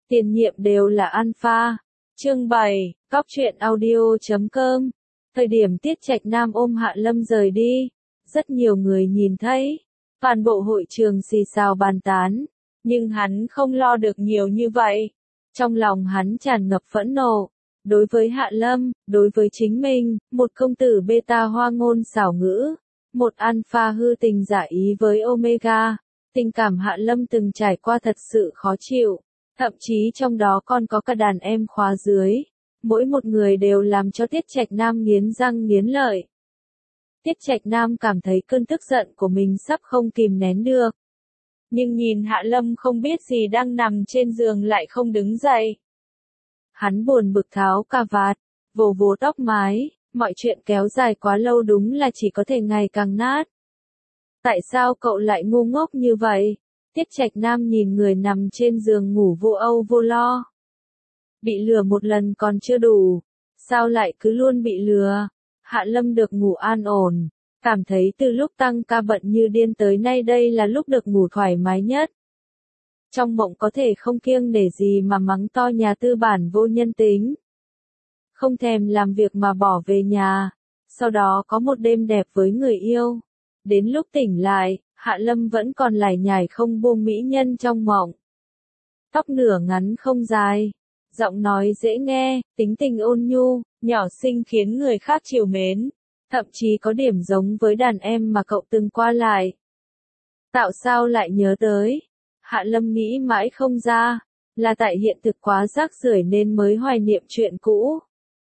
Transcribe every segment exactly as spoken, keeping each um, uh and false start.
tiền nhiệm đều là alpha. Chương bảy, cóc truyện audio chấm com. Thời điểm Tiết Trạch Nam ôm Hạ Lâm rời đi, rất nhiều người nhìn thấy, toàn bộ hội trường xì xào bàn tán, nhưng hắn không lo được nhiều như vậy. Trong lòng hắn tràn ngập phẫn nộ, đối với Hạ Lâm, đối với chính mình, một công tử beta hoa ngôn xảo ngữ, một alpha hư tình giả ý với omega, tình cảm Hạ Lâm từng trải qua thật sự khó chịu, thậm chí trong đó còn có cả đàn em khóa dưới, mỗi một người đều làm cho Tiết Trạch Nam nghiến răng nghiến lợi. Tiết Trạch Nam cảm thấy cơn tức giận của mình sắp không kìm nén được. Nhưng nhìn Hạ Lâm không biết gì đang nằm trên giường lại không đứng dậy. Hắn buồn bực tháo cà vạt, vồ vồ tóc mái, mọi chuyện kéo dài quá lâu đúng là chỉ có thể ngày càng nát. Tại sao cậu lại ngu ngốc như vậy? Tiết Trạch Nam nhìn người nằm trên giường ngủ vô âu vô lo. Bị lừa một lần còn chưa đủ, sao lại cứ luôn bị lừa? Hạ Lâm được ngủ an ổn, cảm thấy từ lúc tăng ca bận như điên tới nay đây là lúc được ngủ thoải mái nhất. Trong mộng có thể không kiêng nể gì mà mắng to nhà tư bản vô nhân tính. Không thèm làm việc mà bỏ về nhà, sau đó có một đêm đẹp với người yêu. Đến lúc tỉnh lại, Hạ Lâm vẫn còn lải nhải không buông mỹ nhân trong mộng. Tóc nửa ngắn không dài, giọng nói dễ nghe, tính tình ôn nhu, nhỏ xinh khiến người khác trìu mến, thậm chí có điểm giống với đàn em mà cậu từng qua lại. Tạo sao lại nhớ tới? Hạ Lâm nghĩ mãi không ra, là tại hiện thực quá rác rưởi nên mới hoài niệm chuyện cũ.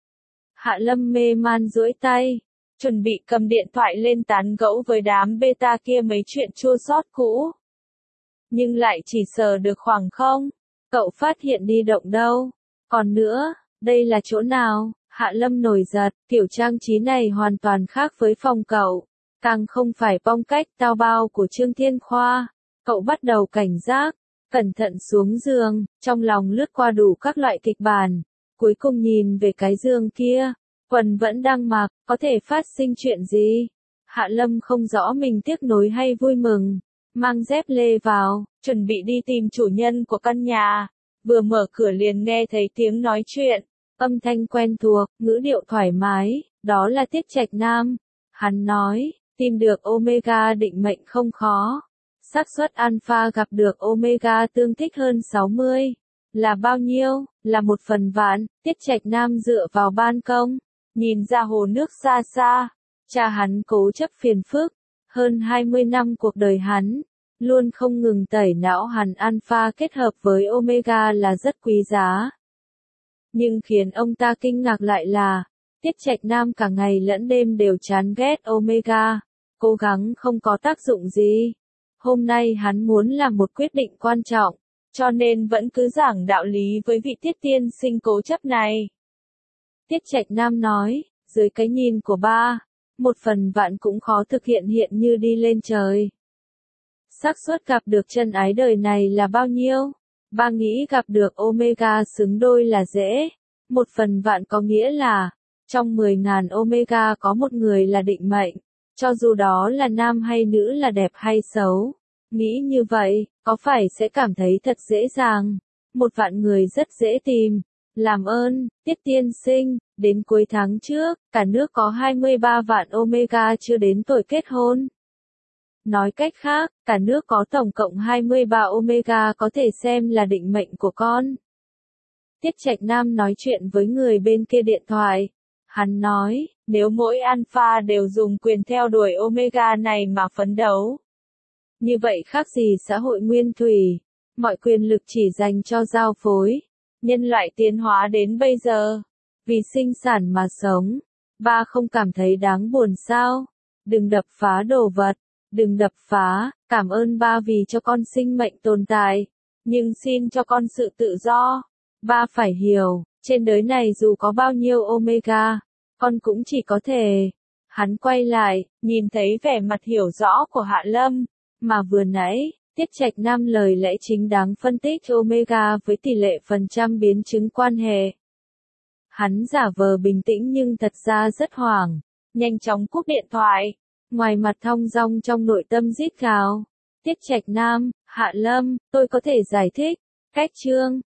Hạ Lâm mê man duỗi tay, chuẩn bị cầm điện thoại lên tán gẫu với đám beta kia mấy chuyện chua xót cũ. Nhưng lại chỉ sờ được khoảng không, cậu phát hiện đi động đâu. Còn nữa, đây là chỗ nào? Hạ Lâm nổi giật, kiểu trang trí này hoàn toàn khác với phòng cậu, càng không phải phong cách tao bao của Trương Thiên Khoa. Cậu bắt đầu cảnh giác, cẩn thận xuống giường, trong lòng lướt qua đủ các loại kịch bản, cuối cùng nhìn về cái giường kia, quần vẫn đang mặc, có thể phát sinh chuyện gì? Hạ Lâm không rõ mình tiếc nuối hay vui mừng, mang dép lê vào, chuẩn bị đi tìm chủ nhân của căn nhà, vừa mở cửa liền nghe thấy tiếng nói chuyện, âm thanh quen thuộc, ngữ điệu thoải mái, đó là Tiết Trạch Nam. Hắn nói, tìm được omega định mệnh không khó. Xác suất alpha gặp được omega tương thích hơn sáu mươi. Là bao nhiêu? Là một phần vạn. Tiết Trạch Nam dựa vào ban công, nhìn ra hồ nước xa xa. Cha hắn cố chấp phiền phức. Hơn hai mươi năm cuộc đời hắn, luôn không ngừng tẩy não hắn alpha kết hợp với omega là rất quý giá. Nhưng khiến ông ta kinh ngạc lại là, Tiết Trạch Nam cả ngày lẫn đêm đều chán ghét omega. Cố gắng không có tác dụng gì. Hôm nay hắn muốn làm một quyết định quan trọng, cho nên vẫn cứ giảng đạo lý với vị Tiết tiên sinh cố chấp này. Tiết Trạch Nam nói, dưới cái nhìn của ba, một phần vạn cũng khó thực hiện hiện như đi lên trời. Xác suất gặp được chân ái đời này là bao nhiêu? Ba nghĩ gặp được omega xứng đôi là dễ. Một phần vạn có nghĩa là, trong mười ngàn omega có một người là định mệnh. Cho dù đó là nam hay nữ là đẹp hay xấu. Nghĩ như vậy, có phải sẽ cảm thấy thật dễ dàng? Một vạn người rất dễ tìm. Làm ơn, Tiết tiên sinh, đến cuối tháng trước, cả nước có hai mươi ba vạn omega chưa đến tuổi kết hôn. Nói cách khác, cả nước có tổng cộng hai mươi ba omega có thể xem là định mệnh của con. Tiết Trạch Nam nói chuyện với người bên kia điện thoại. Hắn nói, nếu mỗi alpha đều dùng quyền theo đuổi omega này mà phấn đấu. Như vậy khác gì xã hội nguyên thủy, mọi quyền lực chỉ dành cho giao phối. Nhân loại tiến hóa đến bây giờ, vì sinh sản mà sống. Ba không cảm thấy đáng buồn sao? Đừng đập phá đồ vật, đừng đập phá, cảm ơn ba vì cho con sinh mệnh tồn tại. Nhưng xin cho con sự tự do. Ba phải hiểu, trên đời này dù có bao nhiêu omega, con cũng chỉ có thể. Hắn quay lại, nhìn thấy vẻ mặt hiểu rõ của Hạ Lâm, mà vừa nãy, Tiết Trạch Nam lời lẽ chính đáng phân tích omega với tỷ lệ phần trăm biến chứng quan hệ. Hắn giả vờ bình tĩnh nhưng thật ra rất hoảng, nhanh chóng cúp điện thoại, ngoài mặt thong dong trong nội tâm rít gào. Tiết Trạch Nam, Hạ Lâm, tôi có thể giải thích, cách chương,